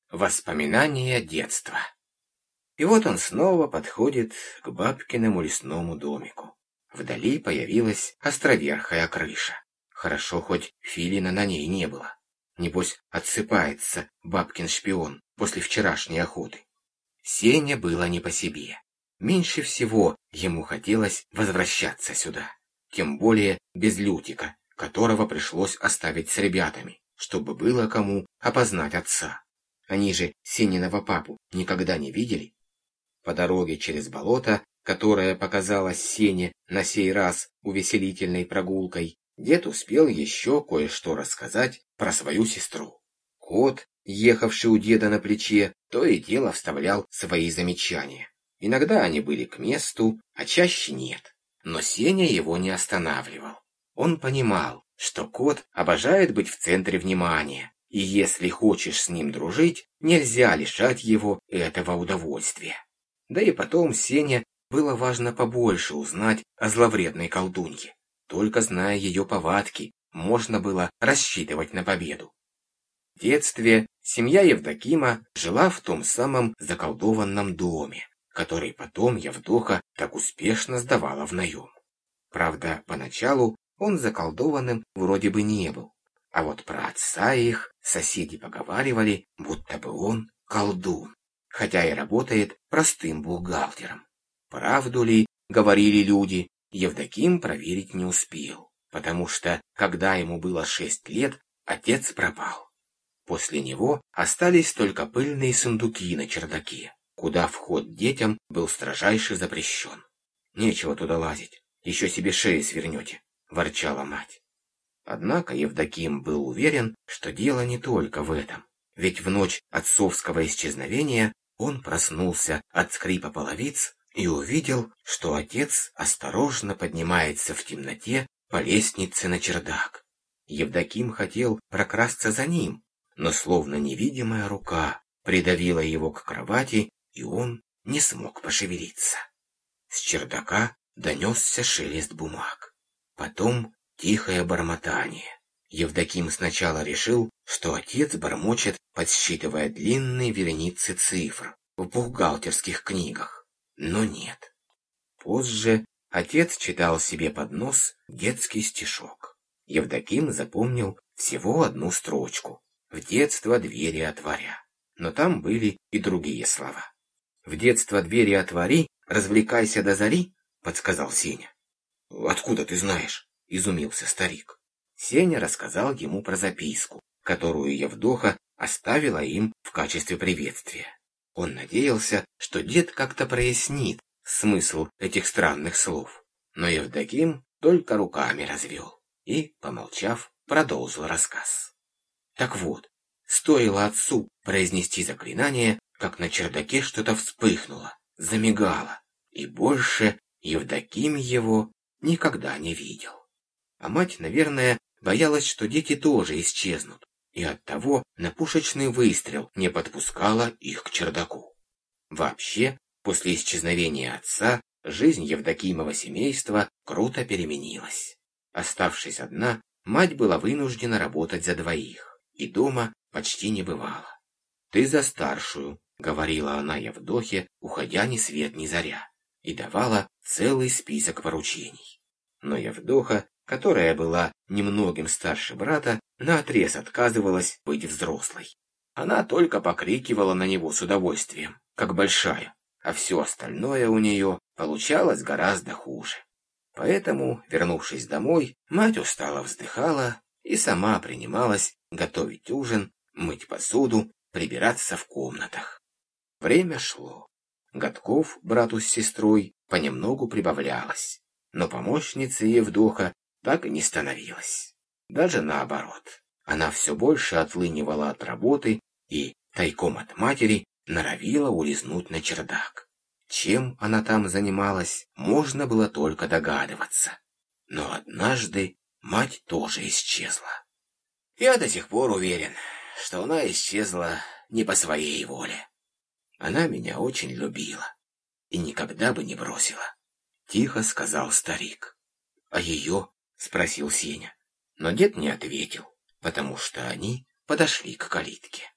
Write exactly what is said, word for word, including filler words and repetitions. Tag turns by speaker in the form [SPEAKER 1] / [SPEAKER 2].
[SPEAKER 1] Воспоминания детства. И вот он снова подходит к бабкиному лесному домику. Вдали появилась островерхая крыша. Хорошо, хоть филина на ней не было. Небось, отсыпается бабкин шпион после вчерашней охоты. Сене было не по себе. Меньше всего ему хотелось возвращаться сюда. Тем более без Лютика, которого пришлось оставить с ребятами, чтобы было кому опознать отца. Они же Сениного папу никогда не видели. По дороге через болото, которое показалось Сене на сей раз увеселительной прогулкой, дед успел еще кое-что рассказать про свою сестру. Кот, ехавший у деда на плече, то и дело вставлял свои замечания. Иногда они были к месту, а чаще нет. Но Сеня его не останавливал. Он понимал, что кот обожает быть в центре внимания, и если хочешь с ним дружить, нельзя лишать его этого удовольствия. Да и потом Сене было важно побольше узнать о зловредной колдунье. Только зная ее повадки, можно было рассчитывать на победу. В детстве семья Евдокима жила в том самом заколдованном доме, который потом Евдоха так успешно сдавала в наем. Правда, поначалу он заколдованным вроде бы не был. А вот про отца их соседи поговаривали, будто бы он колдун, хотя и работает простым бухгалтером. Правду ли, говорили люди, Евдоким проверить не успел, потому что, когда ему было шесть лет, отец пропал. После него остались только пыльные сундуки на чердаке, куда вход детям был строжайше запрещен. «Нечего туда лазить, еще себе шею свернете», — ворчала мать. Однако Евдоким был уверен, что дело не только в этом, ведь в ночь отцовского исчезновения он проснулся от скрипа половиц и увидел, что отец осторожно поднимается в темноте по лестнице на чердак. Евдоким хотел прокрасться за ним, но словно невидимая рука придавила его к кровати, и он не смог пошевелиться. С чердака донесся шелест бумаг. Потом тихое бормотание. Евдоким сначала решил, что отец бормочет, подсчитывая длинные вереницы цифр в бухгалтерских книгах. Но нет. Позже отец читал себе под нос детский стишок. Евдоким запомнил всего одну строчку: «В детство двери отворя». Но там были и другие слова. «В детство двери отвори, развлекайся до зари», — подсказал Сеня. «Откуда ты знаешь?» — изумился старик. Сеня рассказал ему про записку, которую Евдоха оставила им в качестве приветствия. Он надеялся, что дед как-то прояснит смысл этих странных слов. Но Евдоким только руками развел и, помолчав, продолжил рассказ. Так вот, стоило отцу произнести заклинание, как на чердаке что-то вспыхнуло, замигало, и больше Евдоким его никогда не видел. А мать, наверное, боялась, что дети тоже исчезнут, и оттого на пушечный выстрел не подпускала их к чердаку. Вообще, после исчезновения отца, жизнь Евдокимова семейства круто переменилась. Оставшись одна, мать была вынуждена работать за двоих, и дома почти не бывала. «Ты за старшую», — говорила она Евдохе, уходя ни свет ни заря, и давала целый список поручений. Но Евдоха, которая была немногим старше брата, наотрез отказывалась быть взрослой. Она только покрикивала на него с удовольствием, как большая, а все остальное у нее получалось гораздо хуже. Поэтому, вернувшись домой, мать устало вздыхала и сама принималась готовить ужин, мыть посуду, прибираться в комнатах. Время шло. Годков брату с сестрой понемногу прибавлялось, но помощницей Евдоха так и не становилась. Даже наоборот, она все больше отлынивала от работы и, тайком от матери, норовила улизнуть на чердак. Чем она там занималась, можно было только догадываться. Но однажды мать тоже исчезла. Я до сих пор уверен, что она исчезла не по своей воле. Она меня очень любила и никогда бы не бросила, — тихо сказал старик. — А ее? — спросил Сеня. Но дед не ответил, потому что они подошли к калитке.